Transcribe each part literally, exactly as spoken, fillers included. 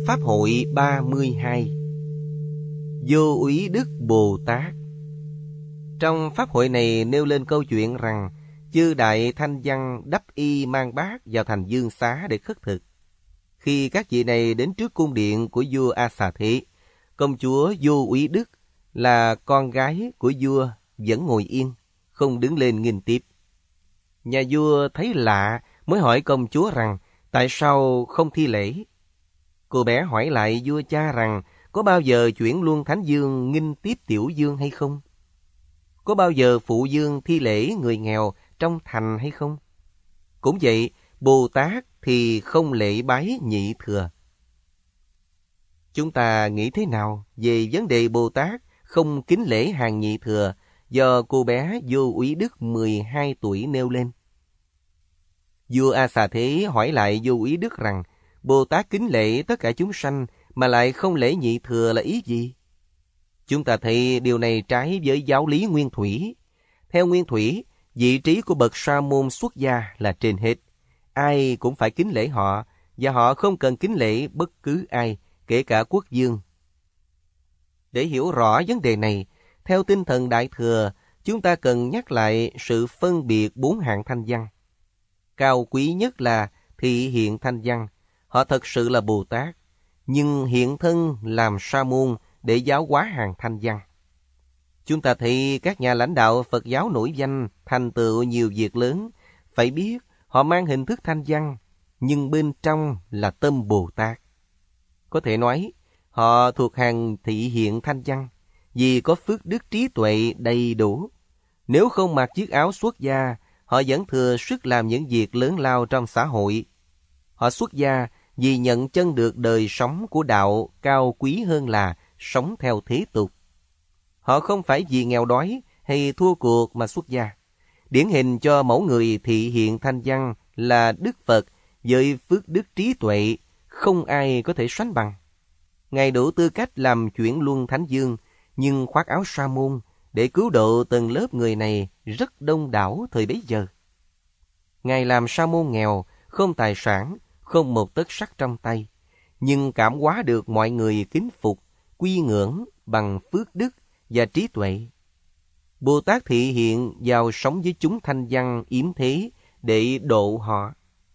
Pháp hội ba mươi hai. Vô Úy Đức Bồ Tát. Trong pháp hội này nêu lên câu chuyện rằng chư đại thanh văn đắp y mang bát vào thành Dương Xá để khất thực. Khi các vị này đến trước cung điện của vua A Xà Thế, công chúa Vô Úy Đức là con gái của vua vẫn ngồi yên, không đứng lên nghênh tiếp. Nhà vua thấy lạ mới hỏi công chúa rằng tại sao không thi lễ. Cô bé hỏi lại vua cha rằng có bao giờ chuyển luân thánh dương nghênh tiếp tiểu dương hay không? Có bao giờ phụ dương thi lễ người nghèo trong thành hay không? Cũng vậy, Bồ Tát thì không lễ bái nhị thừa. Chúng ta nghĩ thế nào về vấn đề Bồ Tát không kính lễ hàng nhị thừa do cô bé Vô Úy Đức mười hai tuổi nêu lên? Vua A Xà Thế hỏi lại Vô Úy Đức rằng Bồ Tát kính lễ tất cả chúng sanh mà lại không lễ nhị thừa là ý gì? Chúng ta thấy điều này trái với giáo lý nguyên thủy. Theo nguyên thủy, vị trí của bậc sa môn xuất gia là trên hết. Ai cũng phải kính lễ họ, và họ không cần kính lễ bất cứ ai, kể cả quốc vương. Để hiểu rõ vấn đề này, theo tinh thần Đại Thừa, chúng ta cần nhắc lại sự phân biệt bốn hạng thanh văn. Cao quý nhất là thị hiện thanh văn. Họ thật sự là Bồ Tát, nhưng hiện thân làm sa môn để giáo hóa hàng thanh văn. Chúng ta thấy các nhà lãnh đạo Phật giáo nổi danh thành tựu nhiều việc lớn, phải biết họ mang hình thức thanh văn, nhưng bên trong là tâm Bồ Tát. Có thể nói, họ thuộc hàng thị hiện thanh văn, vì có phước đức trí tuệ đầy đủ. Nếu không mặc chiếc áo xuất gia, họ vẫn thừa sức làm những việc lớn lao trong xã hội. Họ xuất gia vì nhận chân được đời sống của đạo cao quý hơn là sống theo thế tục. Họ không phải vì nghèo đói hay thua cuộc mà xuất gia. Điển hình cho mẫu người thị hiện thanh văn là Đức Phật với phước đức trí tuệ, không ai có thể sánh bằng. Ngài đủ tư cách làm chuyển luân thánh dương, nhưng khoác áo sa môn để cứu độ tầng lớp người này rất đông đảo thời bấy giờ. Ngài làm sa môn nghèo, không tài sản, không một tấc sắt trong tay, nhưng cảm hóa được mọi người kính phục, quy ngưỡng bằng phước đức và trí tuệ. Bồ Tát thị hiện vào sống với chúng thanh văn yếm thế để độ họ.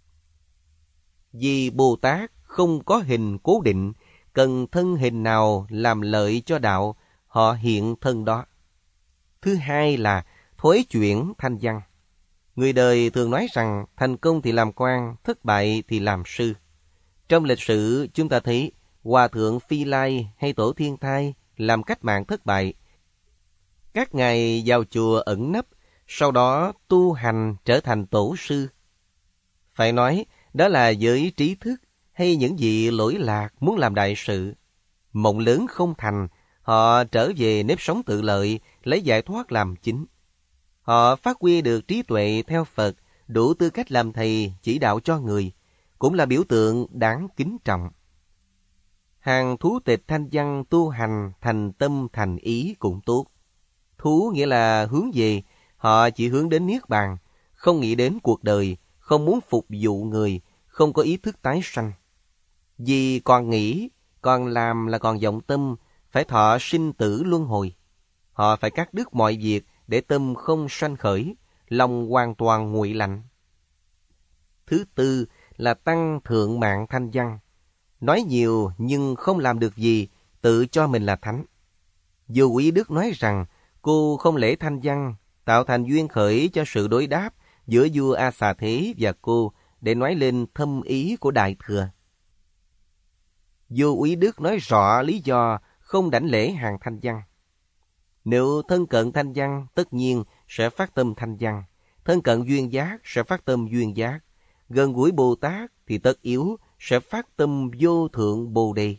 Vì Bồ Tát không có hình cố định, cần thân hình nào làm lợi cho đạo, họ hiện thân đó. Thứ hai là thối chuyển thanh văn. Người đời thường nói rằng thành công thì làm quan, thất bại thì làm sư. Trong lịch sử chúng ta thấy Hòa thượng Phi Lai hay Tổ Thiên Thai làm cách mạng thất bại. Các ngài vào chùa ẩn nấp, sau đó tu hành trở thành tổ sư. Phải nói đó là với trí thức hay những vị lỗi lạc muốn làm đại sự. Mộng lớn không thành, họ trở về nếp sống tự lợi, lấy giải thoát làm chính. Họ phát huy được trí tuệ theo Phật, đủ tư cách làm thầy chỉ đạo cho người, cũng là biểu tượng đáng kính trọng. Hàng thú tịch thanh văn tu hành thành tâm thành ý cũng tốt. Thú nghĩa là hướng về, họ chỉ hướng đến Niết Bàn, không nghĩ đến cuộc đời, không muốn phục vụ người, không có ý thức tái sanh. Vì còn nghĩ, còn làm là còn vọng tâm, phải thọ sinh tử luân hồi. Họ phải cắt đứt mọi việc để tâm không sanh khởi, lòng hoàn toàn nguội lạnh. Thứ tư là tăng thượng mạng thanh văn. Nói nhiều nhưng không làm được gì, tự cho mình là thánh. Vô Úy Đức nói rằng cô không lễ thanh văn, tạo thành duyên khởi cho sự đối đáp giữa vua A Xà Thế và cô để nói lên thâm ý của Đại Thừa. Vô Úy Đức nói rõ lý do không đảnh lễ hàng thanh văn. Nếu thân cận thanh văn, tất nhiên sẽ phát tâm thanh văn. Thân cận duyên giác sẽ phát tâm duyên giác. Gần gũi Bồ Tát thì tất yếu sẽ phát tâm vô thượng Bồ Đề.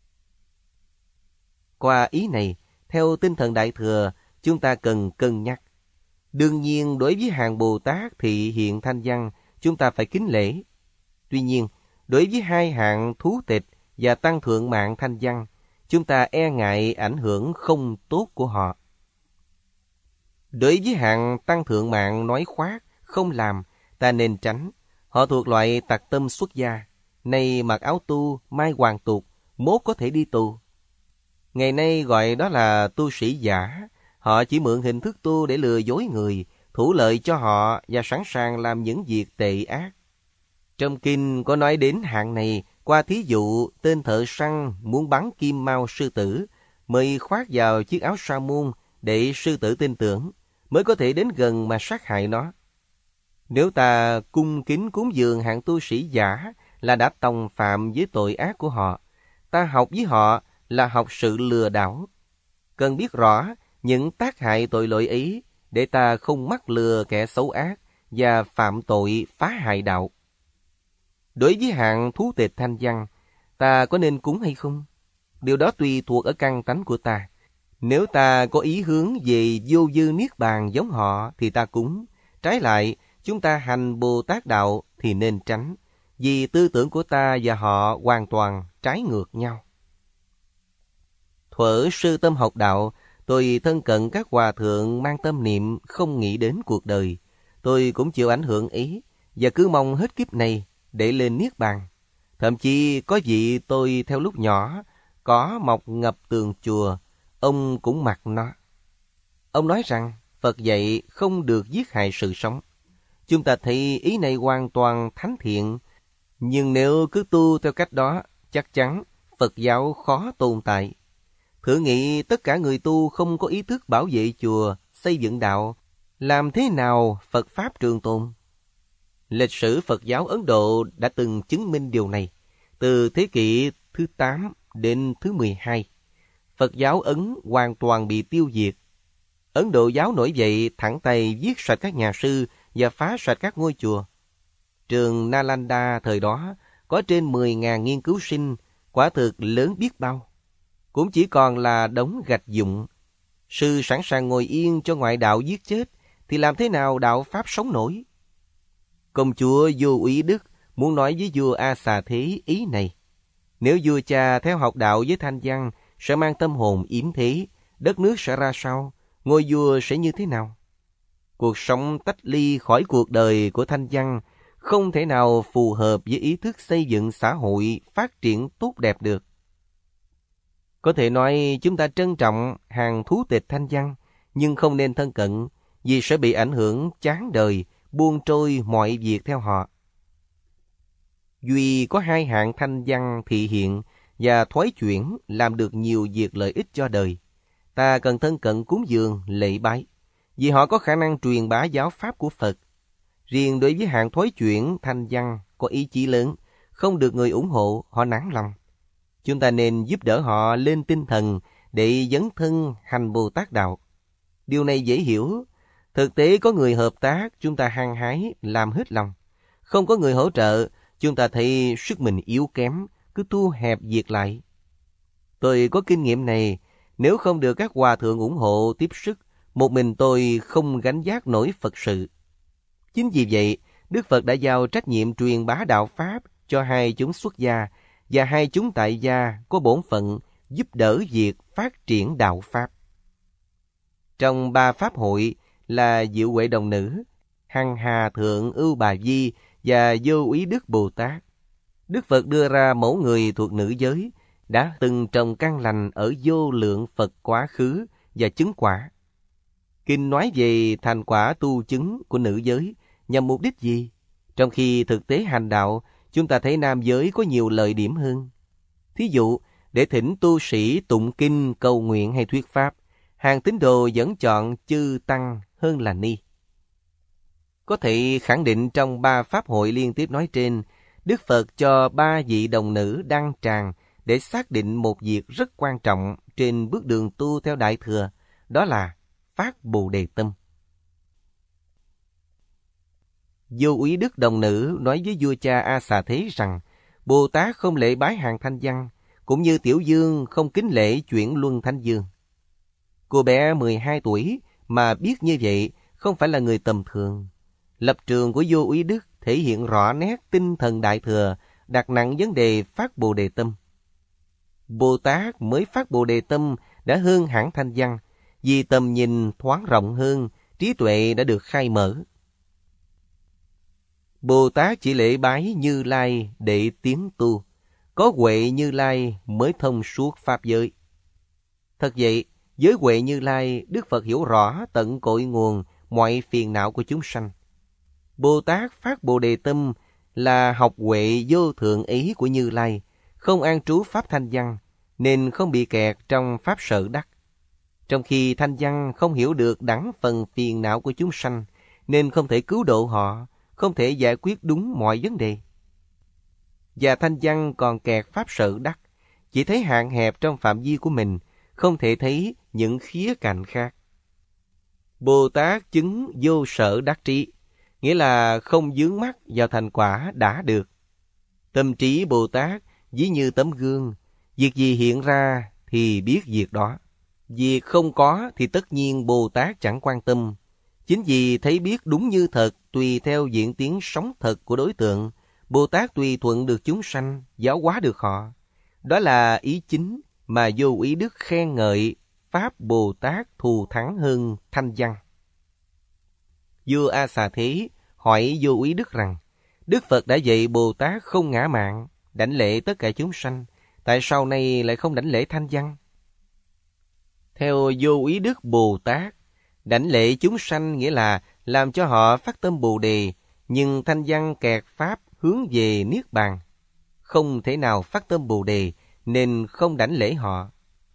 Qua ý này, theo tinh thần Đại Thừa, chúng ta cần cân nhắc. Đương nhiên, đối với hàng Bồ Tát thị hiện thanh văn, chúng ta phải kính lễ. Tuy nhiên, đối với hai hạng thú tịch và tăng thượng mạng thanh văn, chúng ta e ngại ảnh hưởng không tốt của họ. Đối với hạng tăng thượng mạng nói khoác, không làm, ta nên tránh. Họ thuộc loại tặc tâm xuất gia, nay mặc áo tu, mai hoàng tục, mốt có thể đi tù. Ngày nay gọi đó là tu sĩ giả. Họ chỉ mượn hình thức tu để lừa dối người, thủ lợi cho họ và sẵn sàng làm những việc tệ ác. Trong kinh có nói đến hạng này qua thí dụ tên thợ săn muốn bắn kim mao sư tử, mới khoác vào chiếc áo sa môn để sư tử tin tưởng, mới có thể đến gần mà sát hại nó. Nếu ta cung kính cúng dường hạng tu sĩ giả là đã tòng phạm với tội ác của họ. Ta học với họ là học sự lừa đảo. Cần biết rõ những tác hại tội lỗi ấy để ta không mắc lừa kẻ xấu ác và phạm tội phá hại đạo. Đối với hạng thú tịch thanh văn, ta có nên cúng hay không? Điều đó tùy thuộc ở căn tánh của ta. Nếu ta có ý hướng về vô dư niết bàn giống họ thì ta cúng. Trái lại, chúng ta hành Bồ Tát đạo thì nên tránh, vì tư tưởng của ta và họ hoàn toàn trái ngược nhau. Thuở sư tâm học đạo, tôi thân cận các hòa thượng mang tâm niệm không nghĩ đến cuộc đời. Tôi cũng chịu ảnh hưởng ý và cứ mong hết kiếp này để lên niết bàn. Thậm chí có vị tôi theo lúc nhỏ có mọc ngập tường chùa, ông cũng mặc nó. Ông nói rằng Phật dạy không được giết hại sự sống. Chúng ta thấy ý này hoàn toàn thánh thiện, nhưng nếu cứ tu theo cách đó, chắc chắn Phật giáo khó tồn tại. Thử nghĩ tất cả người tu không có ý thức bảo vệ chùa, xây dựng đạo, làm thế nào Phật Pháp trường tồn? Lịch sử Phật giáo Ấn Độ đã từng chứng minh điều này. Từ thế kỷ thứ tám đến thứ mười hai, Phật giáo Ấn hoàn toàn bị tiêu diệt. Ấn Độ giáo nổi dậy thẳng tay giết sạch các nhà sư và phá sạch các ngôi chùa. Trường Nalanda thời đó có trên mười nghìn nghiên cứu sinh, quả thực lớn biết bao. Cũng chỉ còn là đống gạch vụn. Sư sẵn sàng ngồi yên cho ngoại đạo giết chết, thì làm thế nào đạo Pháp sống nổi? Công chúa Vô Úy Đức muốn nói với vua A Xà Thế ý này. Nếu vua cha theo học đạo với Thanh Văn sẽ mang tâm hồn yếm thế, đất nước sẽ ra sao, ngôi vua sẽ như thế nào? Cuộc sống tách ly khỏi cuộc đời của Thanh Văn không thể nào phù hợp với ý thức xây dựng xã hội phát triển tốt đẹp được. Có thể nói chúng ta trân trọng hàng thú tịch Thanh Văn, nhưng không nên thân cận, vì sẽ bị ảnh hưởng chán đời, buông trôi mọi việc theo họ. Duy có hai hạng Thanh Văn thị hiện và thoái chuyển làm được nhiều việc lợi ích cho đời. Ta cần thân cận cúng dường, lễ bái, vì họ có khả năng truyền bá giáo pháp của Phật. Riêng đối với hạng thoái chuyển Thanh Văn có ý chí lớn, không được người ủng hộ, họ nản lòng. Chúng ta nên giúp đỡ họ lên tinh thần để dấn thân hành Bồ Tát đạo. Điều này dễ hiểu. Thực tế có người hợp tác, chúng ta hăng hái làm hết lòng. Không có người hỗ trợ, chúng ta thấy sức mình yếu kém, cứ thu hẹp việc lại. Tôi có kinh nghiệm này, nếu không được các hòa thượng ủng hộ tiếp sức, một mình tôi không gánh vác nổi Phật sự. Chính vì vậy, Đức Phật đã giao trách nhiệm truyền bá đạo Pháp cho hai chúng xuất gia, và hai chúng tại gia có bổn phận giúp đỡ việc phát triển đạo Pháp. Trong ba Pháp hội là Diệu Huệ Đồng Nữ, Hằng Hà Thượng Ưu Bà Di và Vô Úy Đức Bồ Tát, Đức Phật đưa ra mẫu người thuộc nữ giới, đã từng trồng căn lành ở vô lượng Phật quá khứ và chứng quả. Kinh nói về thành quả tu chứng của nữ giới nhằm mục đích gì? Trong khi thực tế hành đạo, chúng ta thấy nam giới có nhiều lợi điểm hơn. Thí dụ, để thỉnh tu sĩ tụng kinh, cầu nguyện hay thuyết pháp, hàng tín đồ vẫn chọn chư tăng hơn là ni. Có thể khẳng định trong ba pháp hội liên tiếp nói trên, Đức Phật cho ba vị đồng nữ đăng tràng để xác định một việc rất quan trọng trên bước đường tu theo Đại Thừa, đó là phát Bồ Đề tâm. Vô Úy Đức Đồng Nữ nói với vua cha A Xà Thế rằng Bồ Tát không lễ bái hàng Thanh Văn, cũng như Tiểu Dương không kính lễ chuyển luân Thánh Dương. Cô bé mười hai tuổi mà biết như vậy không phải là người tầm thường. Lập trường của Vô Úy Đức thể hiện rõ nét tinh thần Đại Thừa, đặt nặng vấn đề phát Bồ Đề tâm. Bồ Tát mới phát Bồ Đề tâm đã hơn hẳn Thanh Văn, vì tầm nhìn thoáng rộng hơn, trí tuệ đã được khai mở. Bồ Tát chỉ lễ bái Như Lai để tiến tu, có huệ Như Lai mới thông suốt pháp giới. Thật vậy, với huệ Như Lai, Đức Phật hiểu rõ tận cội nguồn mọi phiền não của chúng sanh. Bồ Tát phát Bồ Đề tâm là học huệ vô thượng ý của Như Lai, không an trú pháp thanh văn, nên không bị kẹt trong pháp sở đắc. Trong khi thanh văn không hiểu được đẳng phần phiền não của chúng sanh, nên không thể cứu độ họ, không thể giải quyết đúng mọi vấn đề. Và thanh văn còn kẹt pháp sở đắc, chỉ thấy hạn hẹp trong phạm vi của mình, không thể thấy những khía cạnh khác. Bồ Tát chứng vô sở đắc trí, nghĩa là không vướng mắc vào thành quả đã được. Tâm trí Bồ Tát ví như tấm gương, việc gì hiện ra thì biết việc đó. Việc không có thì tất nhiên Bồ Tát chẳng quan tâm. Chính vì thấy biết đúng như thật, tùy theo diễn tiến sống thật của đối tượng, Bồ Tát tùy thuận được chúng sanh, giáo hóa được họ. Đó là ý chính mà Vô Úy Đức khen ngợi Pháp Bồ Tát thù thắng hơn thanh văn. Vua A Xà Thế hỏi Vô Úy Đức rằng, Đức Phật đã dạy Bồ Tát không ngã mạn, đảnh lễ tất cả chúng sanh, tại sao nay lại không đảnh lễ thanh văn? Theo Vô Úy Đức Bồ Tát, đảnh lễ chúng sanh nghĩa là làm cho họ phát tâm Bồ Đề, nhưng thanh văn kẹt pháp hướng về Niết Bàn. Không thể nào phát tâm Bồ Đề, nên không đảnh lễ họ.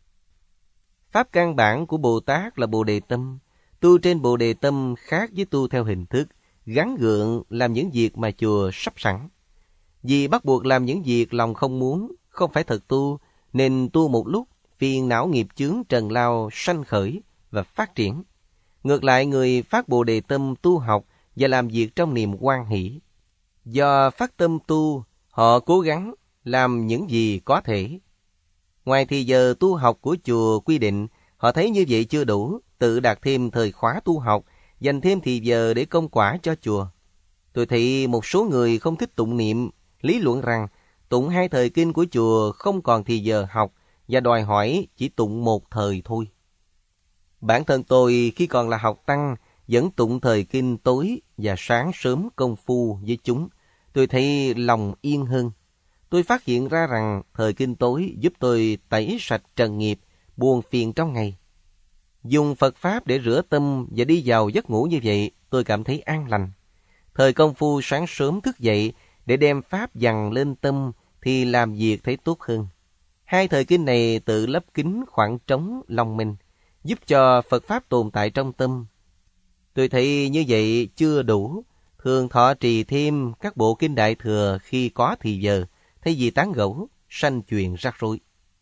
Pháp căn bản của Bồ Tát là Bồ Đề tâm. Tu trên Bồ Đề tâm khác với tu theo hình thức, gắn gượng làm những việc mà chùa sắp sẵn. Vì bắt buộc làm những việc lòng không muốn, không phải thật tu, nên tu một lúc, phiền não nghiệp chướng trần lao sanh khởi và phát triển. Ngược lại, người phát Bồ Đề tâm tu học và làm việc trong niềm hoan hỷ. Do phát tâm tu, họ cố gắng làm những gì có thể. Ngoài thì giờ tu học của chùa quy định, họ thấy như vậy chưa đủ, tự đặt thêm thời khóa tu học, dành thêm thì giờ để công quả cho chùa. Tôi thấy một số người không thích tụng niệm, lý luận rằng tụng hai thời kinh của chùa không còn thì giờ học và đòi hỏi chỉ tụng một thời thôi. Bản thân tôi khi còn là học tăng vẫn tụng thời kinh tối và sáng sớm công phu với chúng. Tôi thấy lòng yên hơn. Tôi phát hiện ra rằng thời kinh tối giúp tôi tẩy sạch trần nghiệp, buồn phiền trong ngày. Dùng Phật Pháp để rửa tâm và đi vào giấc ngủ như vậy, tôi cảm thấy an lành. Thời công phu sáng sớm thức dậy để đem Pháp dằn lên tâm thì làm việc thấy tốt hơn. Hai thời kinh này tự lấp kín khoảng trống lòng mình, giúp cho Phật Pháp tồn tại trong tâm. Tôi thấy như vậy chưa đủ, thường thọ trì thêm các bộ kinh Đại Thừa khi có thì giờ, thay vì tán gẫu, sanh chuyện rắc rối.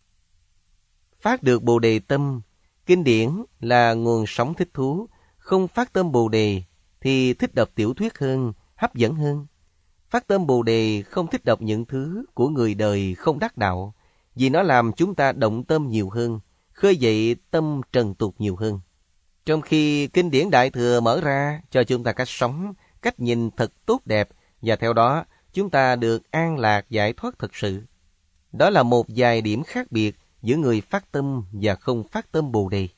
Phát được Bồ Đề tâm, kinh điển là nguồn sống thích thú, không phát tâm Bồ Đề thì thích đọc tiểu thuyết hơn, hấp dẫn hơn. Phát tâm Bồ Đề không thích đọc những thứ của người đời không đắc đạo, vì nó làm chúng ta động tâm nhiều hơn, khơi dậy tâm trần tục nhiều hơn. Trong khi kinh điển Đại Thừa mở ra cho chúng ta cách sống, cách nhìn thật tốt đẹp, và theo đó chúng ta được an lạc giải thoát thực sự. Đó là một vài điểm khác biệt giữa người phát tâm và không phát tâm Bồ Đề.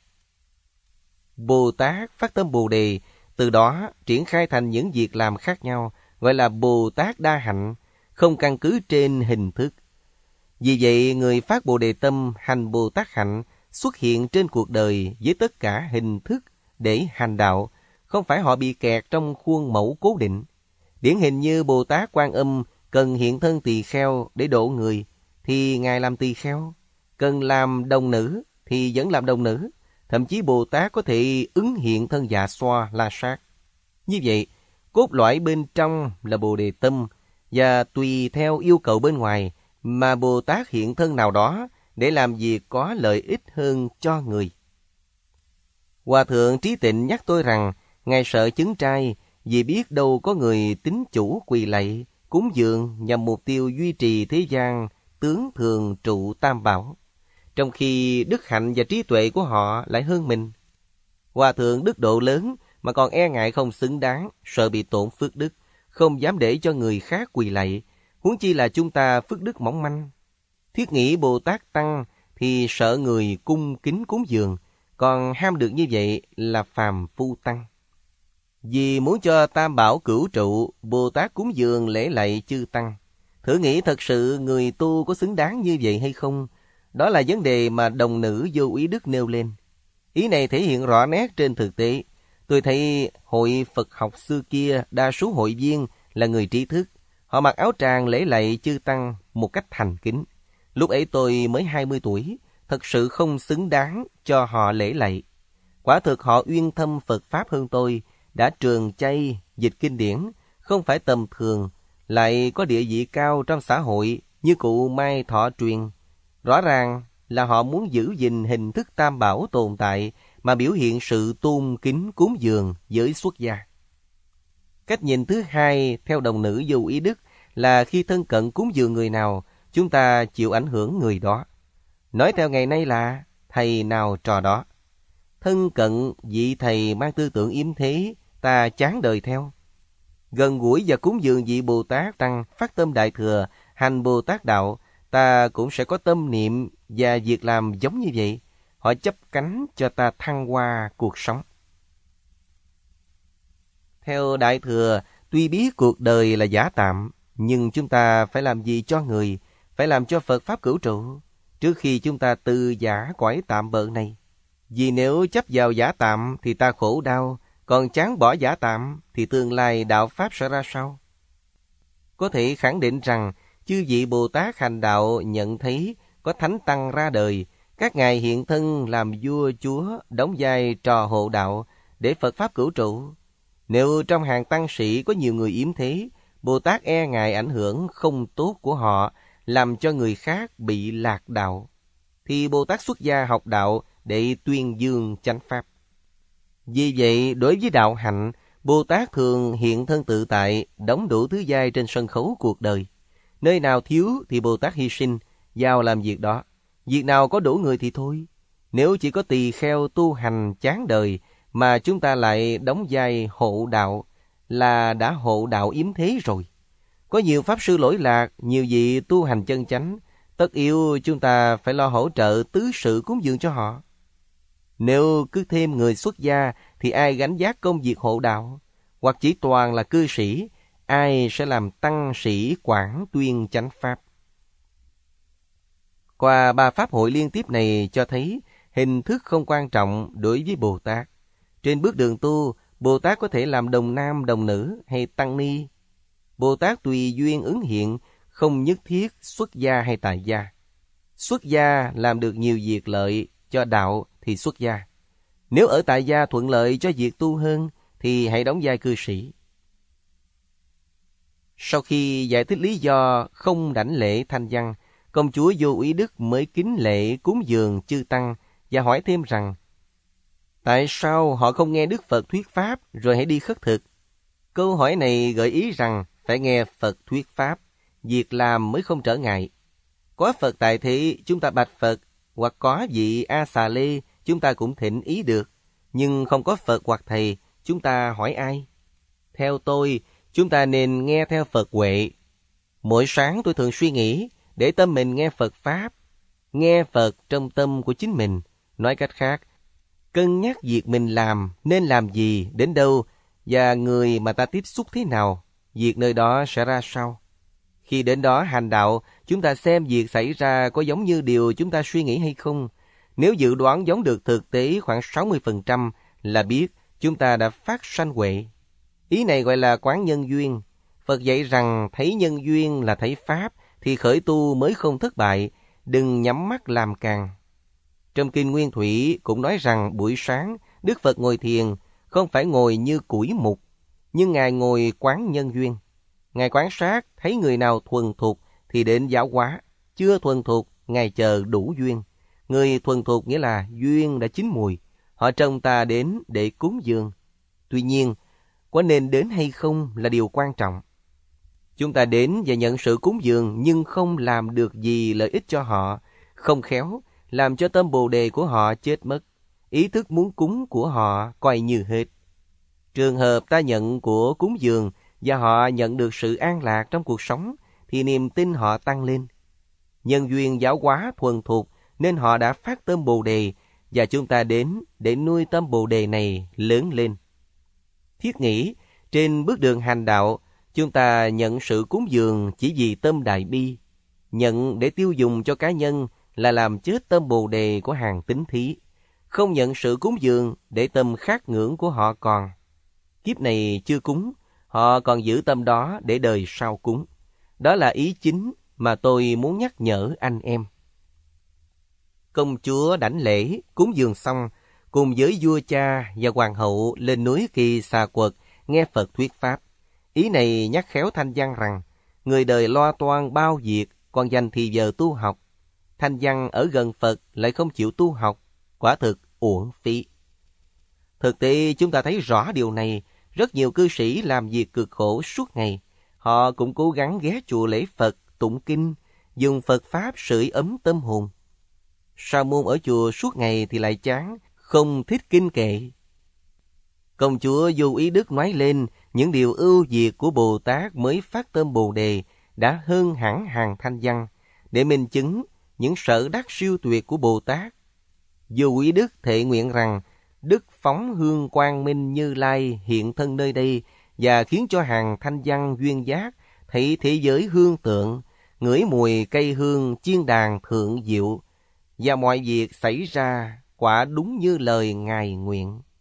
Bồ Tát phát tâm Bồ Đề, từ đó triển khai thành những việc làm khác nhau, gọi là Bồ Tát đa hạnh, không căn cứ trên hình thức. Vì vậy, người phát Bồ Đề tâm hành Bồ Tát hạnh xuất hiện trên cuộc đời với tất cả hình thức để hành đạo, không phải họ bị kẹt trong khuôn mẫu cố định. Điển hình như Bồ Tát Quan Âm cần hiện thân tỳ kheo để độ người, thì Ngài làm tỳ kheo. Cần làm đồng nữ thì vẫn làm đồng nữ. Thậm chí Bồ Tát có thể ứng hiện thân Dạ Xoa La Sát. Như vậy, cốt lõi bên trong là Bồ Đề tâm, và tùy theo yêu cầu bên ngoài mà Bồ Tát hiện thân nào đó để làm việc có lợi ích hơn cho người. Hòa thượng Trí Tịnh nhắc tôi rằng Ngài sợ chứng trai vì biết đâu có người tín chủ quỳ lạy, cúng dường nhằm mục tiêu duy trì thế gian tướng thường trụ tam bảo, trong khi đức hạnh và trí tuệ của họ lại hơn mình. Hòa thượng đức độ lớn mà còn e ngại không xứng đáng, sợ bị tổn phước đức, không dám để cho người khác quỳ lạy, huống chi là chúng ta phước đức mỏng manh. Thiết nghĩ Bồ Tát tăng thì sợ người cung kính cúng dường, còn ham được như vậy là phàm phu tăng. Vì muốn cho tam bảo cửu trụ, Bồ Tát cúng dường lễ lạy chư tăng. Thử nghĩ thật sự người tu có xứng đáng như vậy hay không? Đó là vấn đề mà đồng nữ Vô Úy Đức nêu lên. Ý này thể hiện rõ nét trên thực tế. Tôi thấy hội Phật học xưa kia đa số hội viên là người trí thức. Họ mặc áo tràng lễ lạy chư tăng một cách thành kính. Lúc ấy tôi mới hai mươi tuổi, thật sự không xứng đáng cho họ lễ lạy. Quả thực họ uyên thâm Phật Pháp hơn tôi, đã trường chay, dịch kinh điển, không phải tầm thường, lại có địa vị cao trong xã hội như cụ Mai Thọ truyền. Rõ ràng là họ muốn giữ gìn hình thức tam bảo tồn tại mà biểu hiện sự tôn kính cúng dường với xuất gia. Cách nhìn thứ hai theo đồng nữ Vô Úy Đức là khi thân cận cúng dường người nào, chúng ta chịu ảnh hưởng người đó. Nói theo ngày nay là thầy nào trò đó. Thân cận vị thầy mang tư tưởng yếm thế, ta chán đời theo. Gần gũi và cúng dường vị Bồ Tát Tăng phát tâm Đại Thừa, hành Bồ Tát Đạo, ta cũng sẽ có tâm niệm và việc làm giống như vậy. Họ chấp cánh cho ta thăng hoa cuộc sống. Theo Đại Thừa, tuy biết cuộc đời là giả tạm, nhưng chúng ta phải làm gì cho người, phải làm cho Phật Pháp cửu trụ, trước khi chúng ta từ giả cõi tạm bợ này. Vì nếu chấp vào giả tạm thì ta khổ đau, còn chán bỏ giả tạm thì tương lai đạo Pháp sẽ ra sao? Có thể khẳng định rằng, chư vị Bồ Tát hành đạo nhận thấy có Thánh Tăng ra đời, các ngài hiện thân làm vua chúa, đóng vai trò hộ đạo để Phật Pháp cửu trụ. Nếu trong hàng tăng sĩ có nhiều người yếm thế, Bồ Tát e ngại ảnh hưởng không tốt của họ, làm cho người khác bị lạc đạo, thì Bồ Tát xuất gia học đạo để tuyên dương chánh pháp. Vì vậy, đối với đạo hạnh, Bồ Tát thường hiện thân tự tại, đóng đủ thứ vai trên sân khấu cuộc đời. Nơi nào thiếu thì Bồ Tát hy sinh, vào làm việc đó. Việc nào có đủ người thì thôi. Nếu chỉ có tỳ kheo tu hành chán đời, mà chúng ta lại đóng vai hộ đạo, là đã hộ đạo yếm thế rồi. Có nhiều pháp sư lỗi lạc, nhiều vị tu hành chân chánh, tất yếu chúng ta phải lo hỗ trợ tứ sự cúng dường cho họ. Nếu cứ thêm người xuất gia thì ai gánh vác công việc hộ đạo? Hoặc chỉ toàn là cư sĩ, ai sẽ làm tăng sĩ quản tuyên chánh pháp? Qua ba pháp hội liên tiếp này cho thấy hình thức không quan trọng đối với Bồ Tát. Trên bước đường tu, Bồ Tát có thể làm đồng nam đồng nữ hay tăng ni. Bồ Tát tùy duyên ứng hiện, không nhất thiết xuất gia hay tại gia. Xuất gia làm được nhiều việc lợi cho đạo thì xuất gia. Nếu ở tại gia thuận lợi cho việc tu hơn thì hãy đóng vai cư sĩ. Sau khi giải thích lý do không đảnh lễ thanh văn, công chúa Vô Úy Đức mới kính lễ cúng dường chư tăng và hỏi thêm rằng, tại sao họ không nghe Đức Phật thuyết pháp rồi hãy đi khất thực? Câu hỏi này gợi ý rằng phải nghe Phật thuyết pháp, việc làm mới không trở ngại. Có Phật tại thế chúng ta bạch Phật, hoặc có vị A Xà Lê chúng ta cũng thỉnh ý được, nhưng không có Phật hoặc thầy, chúng ta hỏi ai? Theo tôi, chúng ta nên nghe theo Phật Huệ. Mỗi sáng tôi thường suy nghĩ, để tâm mình nghe Phật Pháp, nghe Phật trong tâm của chính mình. Nói cách khác, cân nhắc việc mình làm, nên làm gì, đến đâu, và người mà ta tiếp xúc thế nào, việc nơi đó sẽ ra sao. Khi đến đó hành đạo, chúng ta xem việc xảy ra có giống như điều chúng ta suy nghĩ hay không. Nếu dự đoán giống được thực tế khoảng sáu mươi phần trăm là biết chúng ta đã phát sanh huệ. Ý này gọi là quán nhân duyên. Phật dạy rằng thấy nhân duyên là thấy Pháp thì khởi tu mới không thất bại, đừng nhắm mắt làm càng. Trong Kinh Nguyên Thủy cũng nói rằng buổi sáng Đức Phật ngồi thiền không phải ngồi như củi mục, nhưng Ngài ngồi quán nhân duyên. Ngài quan sát thấy người nào thuần thục thì đến giáo hóa, chưa thuần thục Ngài chờ đủ duyên. Người thuần thục nghĩa là duyên đã chín mùi, họ trông ta đến để cúng dường. Tuy nhiên, có nên đến hay không là điều quan trọng. Chúng ta đến và nhận sự cúng dường nhưng không làm được gì lợi ích cho họ, không khéo làm cho tâm Bồ Đề của họ chết mất, ý thức muốn cúng của họ coi như hết. Trường hợp ta nhận của cúng dường và họ nhận được sự an lạc trong cuộc sống thì niềm tin họ tăng lên. Nhân duyên giáo hóa thuần thục nên họ đã phát tâm Bồ Đề, và chúng ta đến để nuôi tâm Bồ Đề này lớn lên. Thiết nghĩ, trên bước đường hành đạo, Chúng ta nhận sự cúng dường chỉ vì tâm đại bi, nhận để tiêu dùng cho cá nhân là làm chết tâm bồ đề của hàng tín thí. Không nhận sự cúng dường để tâm khát ngưỡng của họ còn. Kiếp này chưa cúng, họ còn giữ tâm đó để đời sau cúng. Đó là ý chính mà tôi muốn nhắc nhở anh em. Công chúa đảnh lễ, cúng dường xong, cùng với vua cha và hoàng hậu lên núi Kỳ Xà Quật nghe Phật thuyết pháp. Ý này nhắc khéo Thanh Văn rằng, người đời lo toan bao việc, còn dành thì giờ tu học. Thanh Văn ở gần Phật lại không chịu tu học, quả thực uổng phí. Thực tế chúng ta thấy rõ điều này, rất nhiều cư sĩ làm việc cực khổ suốt ngày. Họ cũng cố gắng ghé chùa lễ Phật, tụng kinh, dùng Phật Pháp sưởi ấm tâm hồn. Sa môn ở chùa suốt ngày thì lại chán, không thích kinh kệ. Công chúa Vô Ý Đức nói lên những điều ưu việt của Bồ Tát mới phát tâm Bồ Đề đã hơn hẳn hàng Thanh Văn, để minh chứng những sở đắc siêu tuyệt của Bồ Tát. Vô Ý Đức thệ nguyện rằng Đức phóng hương quang minh Như Lai hiện thân nơi đây và khiến cho hàng Thanh Văn duyên giác thấy thế giới hương tượng, ngửi mùi cây hương chiên đàn thượng diệu, và mọi việc xảy ra quả đúng như lời Ngài nguyện.